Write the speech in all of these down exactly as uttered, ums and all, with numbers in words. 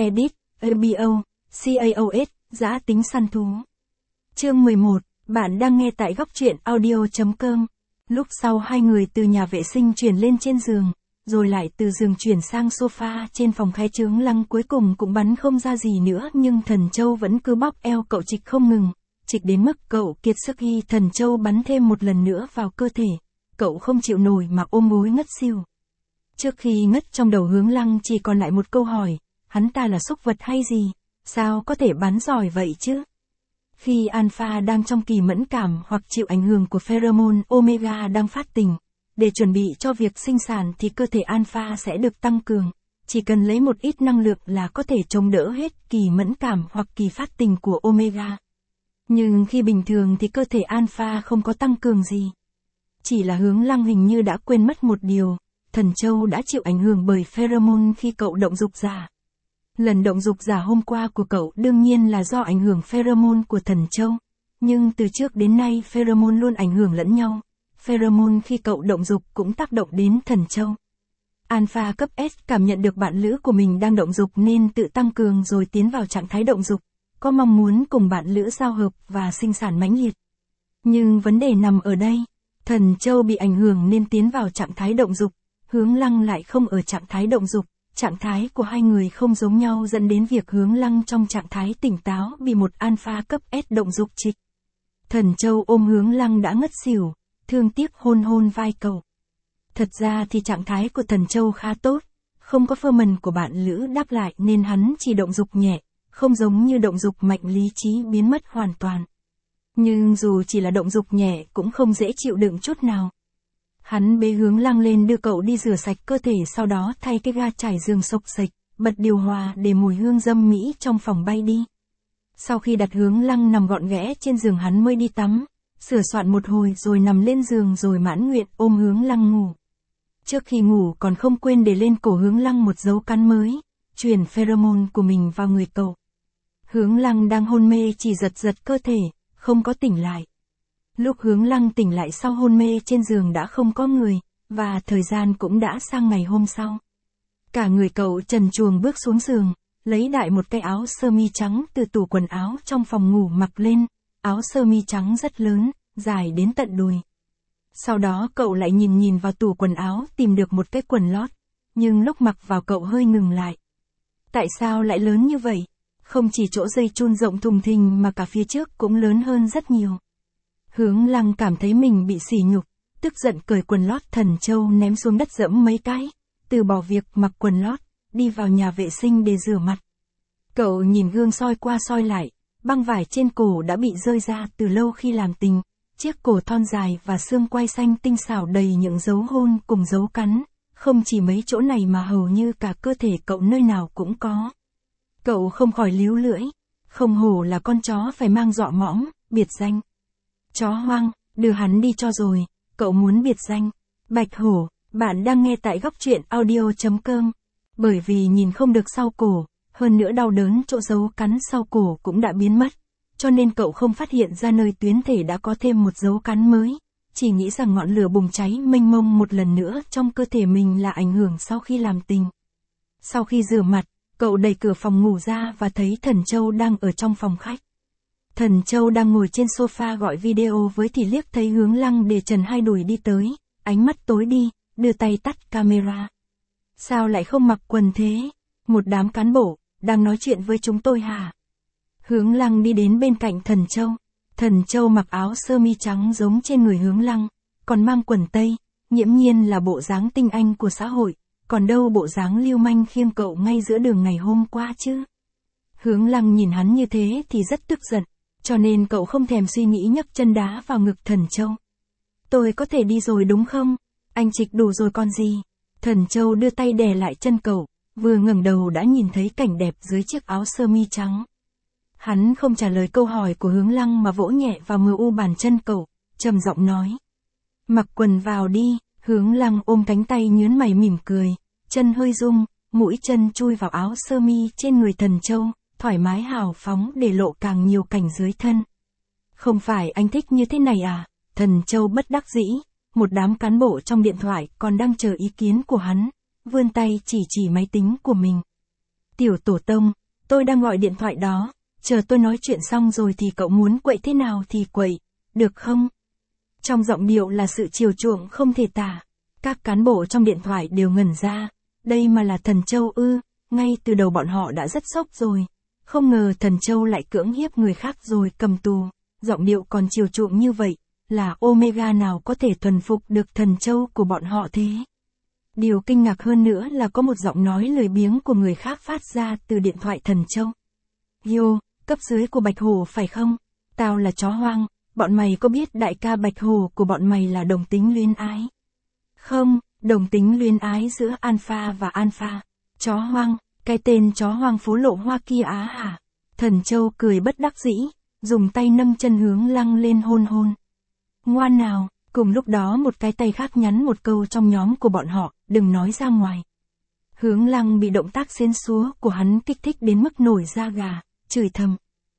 Edit, a bê o, CAOS, giã tính săn thú. Chương mười một, bạn đang nghe tại góc truyện audio chấm com. Lúc sau hai người từ nhà vệ sinh chuyển lên trên giường, rồi lại từ giường chuyển sang sofa trên phòng khai trướng lăng cuối cùng cũng bắn không ra gì nữa, nhưng Thần Châu vẫn cứ bóp eo cậu trịch không ngừng, trịch đến mức cậu kiệt sức khi Thần Châu bắn thêm một lần nữa vào cơ thể. Cậu không chịu nổi mà ôm gối ngất xỉu. Trước khi ngất trong đầu Hướng Lăng chỉ còn lại một câu hỏi, hắn ta là súc vật hay gì? Sao có thể bắn giỏi vậy chứ? Khi alpha đang trong kỳ mẫn cảm hoặc chịu ảnh hưởng của pheromone omega đang phát tình, để chuẩn bị cho việc sinh sản thì cơ thể alpha sẽ được tăng cường, chỉ cần lấy một ít năng lượng là có thể chống đỡ hết kỳ mẫn cảm hoặc kỳ phát tình của omega. Nhưng khi bình thường thì cơ thể alpha không có tăng cường gì. Chỉ là Hướng Lăng hình như đã quên mất một điều, Thần Châu đã chịu ảnh hưởng bởi pheromone khi cậu động dục giả. Lần động dục giả hôm qua của cậu đương nhiên là do ảnh hưởng pheromone của Thần Châu, nhưng từ trước đến nay pheromone luôn ảnh hưởng lẫn nhau. Pheromone khi cậu động dục cũng tác động đến Thần Châu. Alpha cấp S cảm nhận được bạn lữ của mình đang động dục nên tự tăng cường rồi tiến vào trạng thái động dục, có mong muốn cùng bạn lữ giao hợp và sinh sản mãnh liệt. Nhưng vấn đề nằm ở đây, Thần Châu bị ảnh hưởng nên tiến vào trạng thái động dục, Hướng Lăng lại không ở trạng thái động dục. Trạng thái của hai người không giống nhau dẫn đến việc Hướng Lăng trong trạng thái tỉnh táo bị một alpha cấp S động dục trịch. Thần Châu ôm Hướng Lăng đã ngất xỉu, thương tiếc hôn hôn vai cậu. Thật ra thì trạng thái của Thần Châu khá tốt, không có pheromone của bạn lữ đáp lại nên hắn chỉ động dục nhẹ, không giống như động dục mạnh lý trí biến mất hoàn toàn. Nhưng dù chỉ là động dục nhẹ cũng không dễ chịu đựng chút nào. Hắn bế Hướng Lăng lên đưa cậu đi rửa sạch cơ thể, sau đó thay cái ga trải giường xộc xệch, bật điều hòa để mùi hương dâm mỹ trong phòng bay đi. Sau khi đặt Hướng Lăng nằm gọn ghẽ trên giường hắn mới đi tắm, sửa soạn một hồi rồi nằm lên giường rồi mãn nguyện ôm Hướng Lăng ngủ. Trước khi ngủ còn không quên để lên cổ Hướng Lăng một dấu cắn mới, truyền pheromone của mình vào người cậu. Hướng Lăng đang hôn mê chỉ giật giật cơ thể, không có tỉnh lại. Lúc Hướng Lăng tỉnh lại sau hôn mê trên giường đã không có người, và thời gian cũng đã sang ngày hôm sau. Cả người cậu trần truồng bước xuống giường, lấy đại một cái áo sơ mi trắng từ tủ quần áo trong phòng ngủ mặc lên, áo sơ mi trắng rất lớn, dài đến tận đùi. Sau đó cậu lại nhìn nhìn vào tủ quần áo tìm được một cái quần lót, nhưng lúc mặc vào cậu hơi ngừng lại. Tại sao lại lớn như vậy? Không chỉ chỗ dây chun rộng thùng thình mà cả phía trước cũng lớn hơn rất nhiều. Hướng Lăng cảm thấy mình bị sỉ nhục, tức giận cởi quần lót Thần Châu ném xuống đất dẫm mấy cái, từ bỏ việc mặc quần lót, đi vào nhà vệ sinh để rửa mặt. Cậu nhìn gương soi qua soi lại, băng vải trên cổ đã bị rơi ra từ lâu khi làm tình, chiếc cổ thon dài và xương quai xanh tinh xảo đầy những dấu hôn cùng dấu cắn, không chỉ mấy chỗ này mà hầu như cả cơ thể cậu nơi nào cũng có. Cậu không khỏi líu lưỡi, không hổ là con chó phải mang dọ mõm, biệt danh. Chó hoang, đưa hắn đi cho rồi, cậu muốn biệt danh. Bạch hổ, bạn đang nghe tại góc truyện audio chấm com. Bởi vì nhìn không được sau cổ, hơn nữa đau đớn chỗ dấu cắn sau cổ cũng đã biến mất, cho nên cậu không phát hiện ra nơi tuyến thể đã có thêm một dấu cắn mới, chỉ nghĩ rằng ngọn lửa bùng cháy mênh mông một lần nữa trong cơ thể mình là ảnh hưởng sau khi làm tình. Sau khi rửa mặt, cậu đẩy cửa phòng ngủ ra và thấy Thần Châu đang ở trong phòng khách. Thần Châu đang ngồi trên sofa gọi video với thì liếc thấy Hướng Lăng để trần hai đùi đi tới, ánh mắt tối đi, đưa tay tắt camera. Sao lại không mặc quần thế? Một đám cán bộ, đang nói chuyện với chúng tôi hả? Hướng Lăng đi đến bên cạnh Thần Châu. Thần Châu mặc áo sơ mi trắng giống trên người Hướng Lăng, còn mang quần tây, nghiễm nhiên là bộ dáng tinh anh của xã hội, còn đâu bộ dáng lưu manh khiêng cậu ngay giữa đường ngày hôm qua chứ. Hướng Lăng nhìn hắn như thế thì rất tức giận, cho nên cậu không thèm suy nghĩ nhấc chân đá vào ngực Thần Châu. Tôi có thể đi rồi đúng không? Anh trịch đủ rồi còn gì? Thần Châu đưa tay đè lại chân cậu, vừa ngẩng đầu đã nhìn thấy cảnh đẹp dưới chiếc áo sơ mi trắng. Hắn không trả lời câu hỏi của Hướng Lăng mà vỗ nhẹ vào mờ u bàn chân cậu, trầm giọng nói. Mặc quần vào đi. Hướng Lăng ôm cánh tay nhướng mày mỉm cười, chân hơi rung, mũi chân chui vào áo sơ mi trên người Thần Châu, thoải mái hào phóng để lộ càng nhiều cảnh dưới thân. Không phải anh thích như thế này à? Thần Châu bất đắc dĩ, một đám cán bộ trong điện thoại còn đang chờ ý kiến của hắn, vươn tay chỉ chỉ máy tính của mình. Tiểu tổ tông, tôi đang gọi điện thoại đó, chờ tôi nói chuyện xong rồi thì cậu muốn quậy thế nào thì quậy, được không? Trong giọng điệu là sự chiều chuộng không thể tả. Các cán bộ trong điện thoại đều ngẩn ra, đây mà là Thần Châu ư, ngay từ đầu bọn họ đã rất sốc rồi. Không ngờ Thần Châu lại cưỡng hiếp người khác rồi cầm tù, giọng điệu còn chiều chuộng như vậy, là Omega nào có thể thuần phục được Thần Châu của bọn họ thế? Điều kinh ngạc hơn nữa là có một giọng nói lười biếng của người khác phát ra từ điện thoại Thần Châu. Yo, cấp dưới của Bạch Hổ phải không? Tao là chó hoang, bọn mày có biết đại ca Bạch Hổ của bọn mày là đồng tính luyến ái? Không, đồng tính luyến ái giữa Alpha và Alpha. Chó hoang, cái tên chó hoang phố lộ Hoa kia á hả? Thần Châu cười bất đắc dĩ, dùng tay nâng chân Hướng Lăng lên hôn hôn. Ngoan nào, cùng lúc đó một cái tay khác nhắn một câu trong nhóm của bọn họ, đừng nói ra ngoài. Hướng Lăng bị động tác xến xúa của hắn kích thích đến mức nổi da gà, chửi thầm.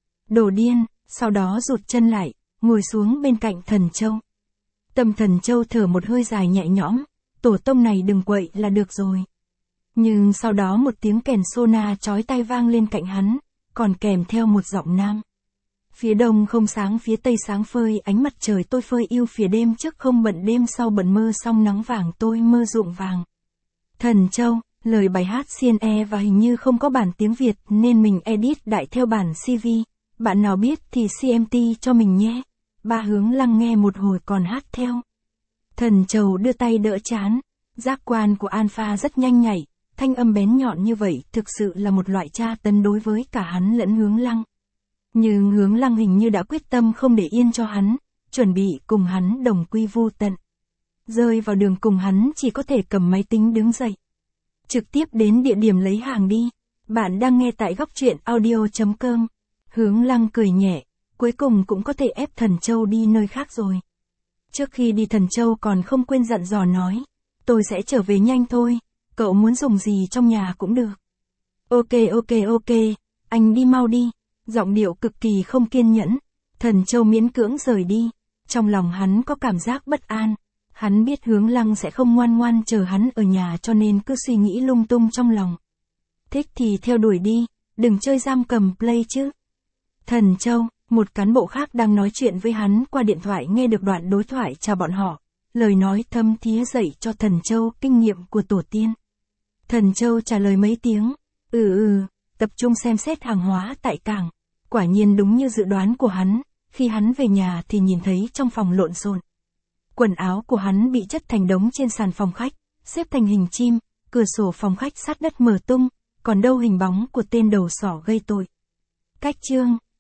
Đồ điên, sau đó rụt chân lại, ngồi xuống bên cạnh Thần Châu. Tâm Thần Châu thở một hơi dài nhẹ nhõm, tổ tông này đừng quậy là được rồi. Nhưng sau đó một tiếng kèn sona chói tai vang lên cạnh hắn, còn kèm theo một giọng nam. Phía đông không sáng phía tây sáng phơi ánh mặt trời tôi phơi yêu phía đêm trước không bận đêm sau bận mơ song nắng vàng tôi mơ ruộng vàng. Thần Châu, lời bài hát xê en e và hình như không có bản tiếng Việt nên mình edit đại theo bản xê vê, bạn nào biết thì xê em tê cho mình nhé. Ba Hướng Lăng nghe một hồi còn hát theo. Thần Châu đưa tay đỡ chán, giác quan của Alpha rất nhanh nhạy, thanh âm bén nhọn như vậy thực sự là một loại tra tấn đối với cả hắn lẫn Hướng Lăng. Nhưng Hướng Lăng hình như đã quyết tâm không để yên cho hắn, chuẩn bị cùng hắn đồng quy vu tận. Rơi vào đường cùng hắn chỉ có thể cầm máy tính đứng dậy. Trực tiếp đến địa điểm lấy hàng đi. Bạn đang nghe tại góc truyện audio chấm com. Hướng Lăng cười nhẹ, cuối cùng cũng có thể ép Thần Châu đi nơi khác rồi. Trước khi đi Thần Châu còn không quên dặn dò nói, tôi sẽ trở về nhanh thôi, cậu muốn dùng gì trong nhà cũng được. Ok ok ok, anh đi mau đi. Giọng điệu cực kỳ không kiên nhẫn, Thần Châu miễn cưỡng rời đi, trong lòng hắn có cảm giác bất an, hắn biết Hướng Lăng sẽ không ngoan ngoan chờ hắn ở nhà cho nên cứ suy nghĩ lung tung trong lòng. Thích thì theo đuổi đi, đừng chơi giam cầm play chứ. Thần Châu, một cán bộ khác đang nói chuyện với hắn qua điện thoại nghe được đoạn đối thoại chào bọn họ, lời nói thâm thía dạy cho Thần Châu kinh nghiệm của tổ tiên. Thần Châu trả lời mấy tiếng, ừ ừ, tập trung xem xét hàng hóa tại cảng. Quả nhiên đúng như dự đoán của hắn, khi hắn về nhà thì nhìn thấy trong phòng lộn xộn. Quần áo của hắn bị chất thành đống trên sàn phòng khách, xếp thành hình chim, cửa sổ phòng khách sát đất mở tung, còn đâu hình bóng của tên đầu sỏ gây tội. Cách chương